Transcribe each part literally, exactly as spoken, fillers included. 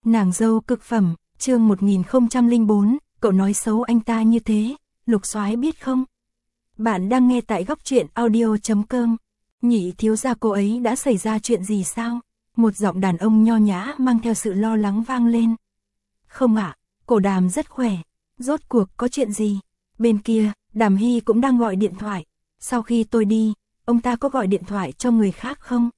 Nàng dâu cực phẩm, chương một nghìn không trăm lẻ bốn, cậu nói xấu anh ta như thế, Lục Soái biết không? Bạn đang nghe tại góc truyện audio chấm com. Nhị thiếu gia cô ấy đã xảy ra chuyện gì sao? Một giọng đàn ông nho nhã mang theo sự lo lắng vang lên. Không ạ, cổ Đàm rất khỏe. Rốt cuộc có chuyện gì? Bên kia, Đàm Hy cũng đang gọi điện thoại. Sau khi tôi đi, ông ta có gọi điện thoại cho người khác không?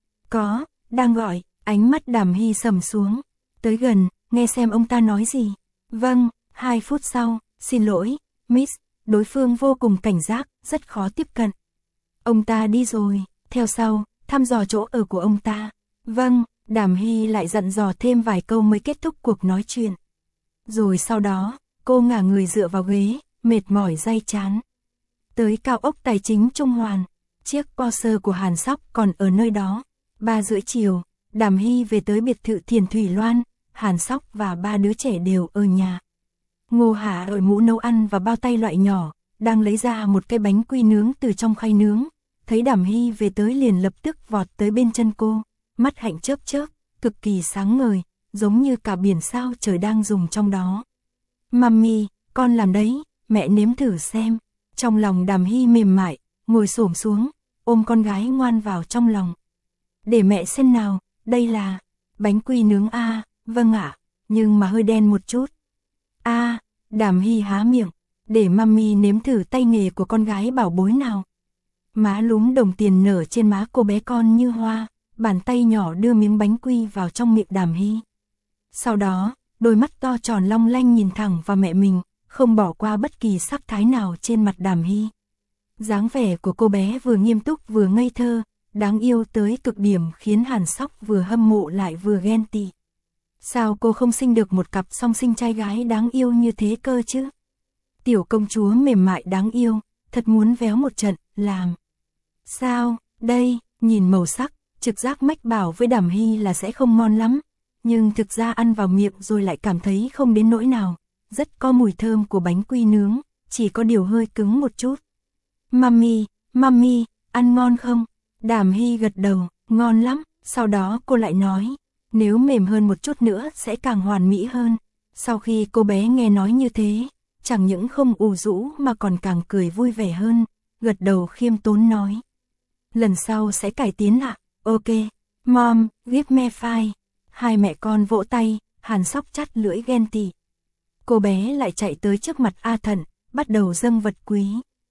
Có, đang gọi. Ánh mắt Đàm Hy sầm xuống. Tới gần, nghe xem ông ta nói gì. Vâng, hai phút sau, xin lỗi, Miss. Đối phương vô cùng cảnh giác, rất khó tiếp cận. Ông ta đi rồi, theo sau, thăm dò chỗ ở của ông ta. Vâng, Đàm Hy lại dặn dò thêm vài câu mới kết thúc cuộc nói chuyện. Rồi sau đó, cô ngả người dựa vào ghế, mệt mỏi day chán. Tới cao ốc tài chính Trung Hoàn, chiếc Porsche của Hàn Sóc còn ở nơi đó. Ba rưỡi chiều, Đàm Hy về tới biệt thự Thiền Thủy Loan, Hàn Sóc và ba đứa trẻ đều ở nhà. Ngô Hà đội mũ nấu ăn và bao tay loại nhỏ, đang lấy ra một cái bánh quy nướng từ trong khay nướng. Thấy Đàm Hy về tới liền lập tức vọt tới bên chân cô, mắt hạnh chớp chớp, cực kỳ sáng ngời, giống như cả biển sao trời đang dùng trong đó. Mami, con làm đấy, mẹ nếm thử xem. Trong lòng Đàm Hy mềm mại, ngồi xổm xuống, ôm con gái ngoan vào trong lòng. Để mẹ xem nào, đây là bánh quy nướng a, à, vâng ạ, nhưng mà hơi đen một chút. A, à, Đàm Hy há miệng, để mami nếm thử tay nghề của con gái bảo bối nào. Má lúm đồng tiền nở trên má cô bé con như hoa, bàn tay nhỏ đưa miếng bánh quy vào trong miệng Đàm Hy. Sau đó, đôi mắt to tròn long lanh nhìn thẳng vào mẹ mình, không bỏ qua bất kỳ sắc thái nào trên mặt Đàm Hy. Dáng vẻ của cô bé vừa nghiêm túc vừa ngây thơ, đáng yêu tới cực điểm khiến Hàn Sóc vừa hâm mộ lại vừa ghen tị. Sao cô không sinh được một cặp song sinh trai gái đáng yêu như thế cơ chứ? Tiểu công chúa mềm mại đáng yêu, thật muốn véo một trận, làm. Sao, đây, nhìn màu sắc, trực giác mách bảo với Đàm Hy là sẽ không ngon lắm. Nhưng thực ra ăn vào miệng rồi lại cảm thấy không đến nỗi nào. Rất có mùi thơm của bánh quy nướng, chỉ có điều hơi cứng một chút. Mami, mami, ăn ngon không? Đàm Hy gật đầu, ngon lắm. Sau đó cô lại nói, nếu mềm hơn một chút nữa sẽ càng hoàn mỹ hơn. Sau khi cô bé nghe nói như thế, chẳng những không ủ rũ mà còn càng cười vui vẻ hơn, gật đầu khiêm tốn nói. Lần sau sẽ cải tiến ạ, ok, mom, give me five. Hai mẹ con vỗ tay, Hàn Sóc chắt lưỡi ghen tị. Cô bé lại chạy tới trước mặt A Thận, bắt đầu dâng vật quý.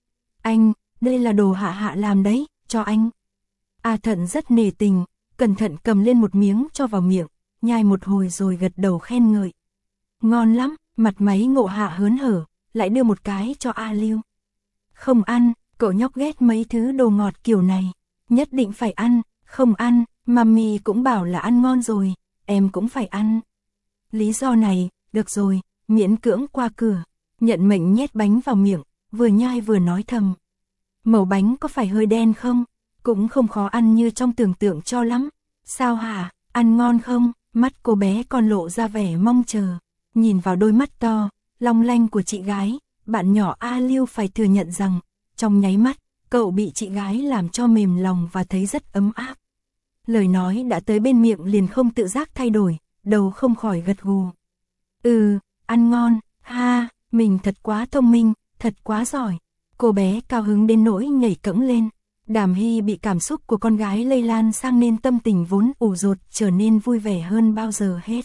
Anh, đây là đồ Hạ Hạ làm đấy, cho anh. A Thận rất nể tình, cẩn thận cầm lên một miếng cho vào miệng, nhai một hồi rồi gật đầu khen ngợi. Ngon lắm, mặt máy Ngộ Hạ hớn hở, lại đưa một cái cho A Lưu. Không ăn, cậu nhóc ghét mấy thứ đồ ngọt kiểu này, nhất định phải ăn, không ăn, mami cũng bảo là ăn ngon rồi, em cũng phải ăn. Lý do này, được rồi, miễn cưỡng qua cửa, nhận mệnh nhét bánh vào miệng, vừa nhai vừa nói thầm. Màu bánh có phải hơi đen không? Cũng không khó ăn như trong tưởng tượng cho lắm. Sao hả, ăn ngon không? Mắt cô bé còn lộ ra vẻ mong chờ. Nhìn vào đôi mắt to, long lanh của chị gái, bạn nhỏ A Lưu phải thừa nhận rằng, trong nháy mắt, cậu bị chị gái làm cho mềm lòng và thấy rất ấm áp. Lời nói đã tới bên miệng liền không tự giác thay đổi, đầu không khỏi gật gù. Ừ, ăn ngon, ha, mình thật quá thông minh, thật quá giỏi. Cô bé cao hứng đến nỗi nhảy cẫng lên. Đàm Hy bị cảm xúc của con gái lây lan sang nên tâm tình vốn ủ rột trở nên vui vẻ hơn bao giờ hết.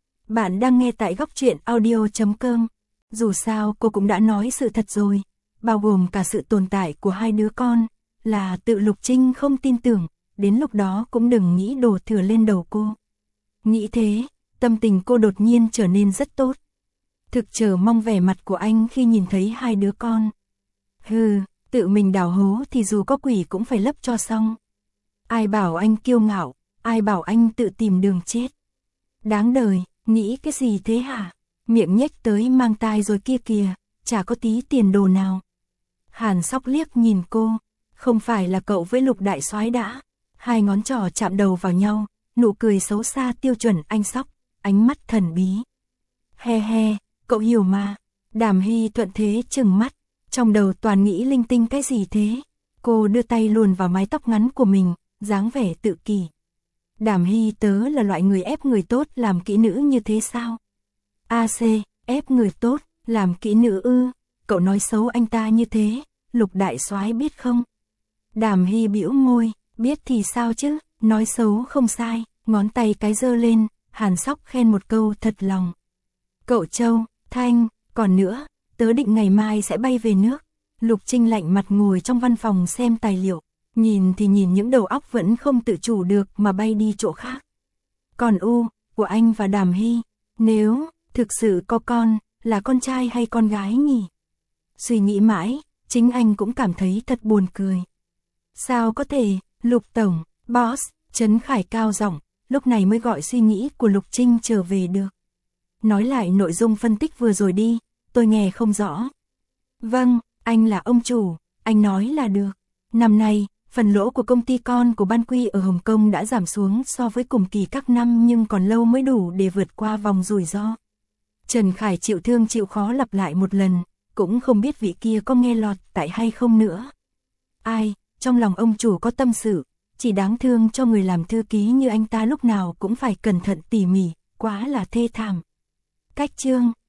Bạn đang nghe tại góc truyện audio chấm com. Dù sao cô cũng đã nói sự thật rồi, bao gồm cả sự tồn tại của hai đứa con, là tự Lục Trinh không tin tưởng, đến lúc đó cũng đừng nghĩ đổ thừa lên đầu cô. Nghĩ thế, tâm tình cô đột nhiên trở nên rất tốt. Thực chờ mong vẻ mặt của anh khi nhìn thấy hai đứa con. Hừ, tự mình đào hố thì dù có quỷ cũng phải lấp cho xong. Ai bảo anh kiêu ngạo, ai bảo anh tự tìm đường chết. Đáng đời, nghĩ cái gì thế hả? Miệng nhếch tới mang tai rồi kia kìa, chả có tí tiền đồ nào. Hàn Sóc liếc nhìn cô, không phải là cậu với Lục đại soái đã. Hai ngón trỏ chạm đầu vào nhau, nụ cười xấu xa tiêu chuẩn anh Sóc, ánh mắt thần bí. He he, cậu hiểu mà. Đàm Hy thuận thế trừng mắt, trong đầu toàn nghĩ linh tinh cái gì thế. Cô đưa tay luồn vào mái tóc ngắn của mình, dáng vẻ tự kỷ. Đàm Hy tớ là loại người ép người tốt làm kỹ nữ như thế sao? a xê, ép người tốt, làm kỹ nữ ư, cậu nói xấu anh ta như thế, Lục đại soái biết không? Đàm Hy bĩu môi, biết thì sao chứ, nói xấu không sai, ngón tay cái giơ lên, Hàn Sóc khen một câu thật lòng. Cậu Châu, Thanh, còn nữa, tớ định ngày mai sẽ bay về nước. Lục Trinh lạnh mặt ngồi trong văn phòng xem tài liệu, nhìn thì nhìn những đầu óc vẫn không tự chủ được mà bay đi chỗ khác. Còn U, của anh và Đàm Hy, nếu thực sự có con, là con trai hay con gái nhỉ? Suy nghĩ mãi, chính anh cũng cảm thấy thật buồn cười. Sao có thể, Lục Tổng, boss, Trấn Khải cao giọng, lúc này mới gọi suy nghĩ của Lục Trinh trở về được. Nói lại nội dung phân tích vừa rồi đi, tôi nghe không rõ. Vâng, anh là ông chủ, anh nói là được. Năm nay, phần lỗ của công ty con của Ban Quy ở Hồng Kông đã giảm xuống so với cùng kỳ các năm nhưng còn lâu mới đủ để vượt qua vòng rủi ro. Trần Khải chịu thương chịu khó lặp lại một lần, cũng không biết vị kia có nghe lọt tại hay không nữa. Ai, trong lòng ông chủ có tâm sự, chỉ đáng thương cho người làm thư ký như anh ta lúc nào cũng phải cẩn thận tỉ mỉ, quá là thê thảm. Cách chương